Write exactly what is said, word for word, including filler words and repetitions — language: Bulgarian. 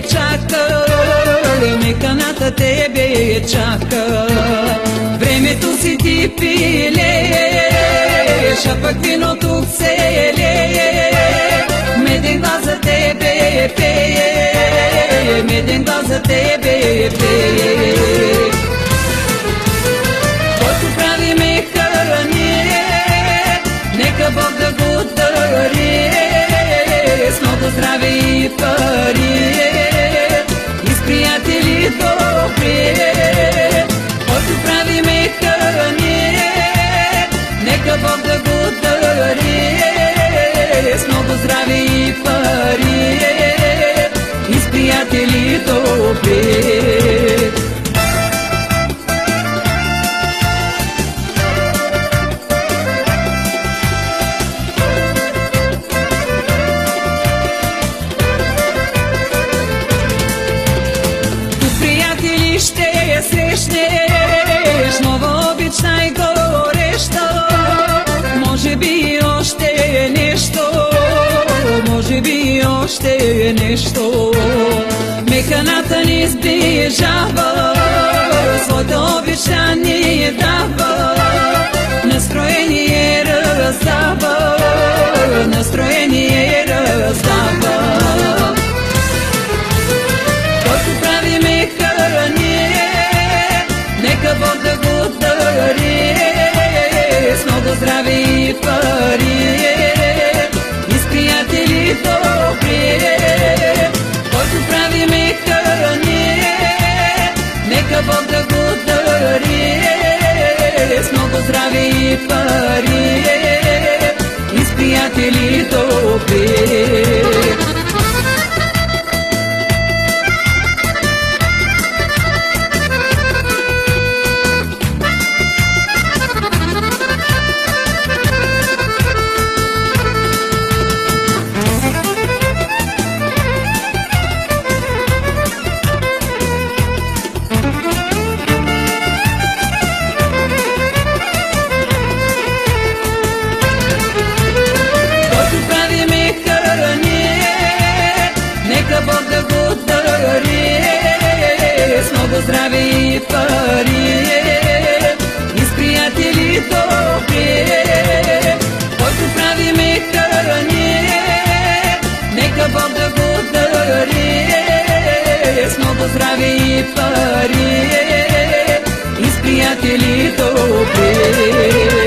чака, меканата тебе чака. Времето си ти пилееш, а пък виното се лее. Меден глас за тебе пее, меден глас за тебе пее. Който прави ме храни, нека Бог да го дари с много здраве и пари, и с приятели добри. Който прави ме храни, нека Бог да го дари с много здраве и пари, и с приятели добри. Ще срещнеш нова обич най-гореща, може би още нещо, може би още нещо. Механата ни сближава, своята обича ни дава, настроение раздава, настроение раздава. Който прави ме храни, нека Бог да го дари с много здраве и пари, и с приятели добри. Който прави ме храни, нека Бог да го дари с много здраве и пари, и с приятели добри. Бог да го дари с много здраве и пари, и с приятели добри. Който прави ме храни, нека Бог да го дари с много здраве и пари, и с приятели добри.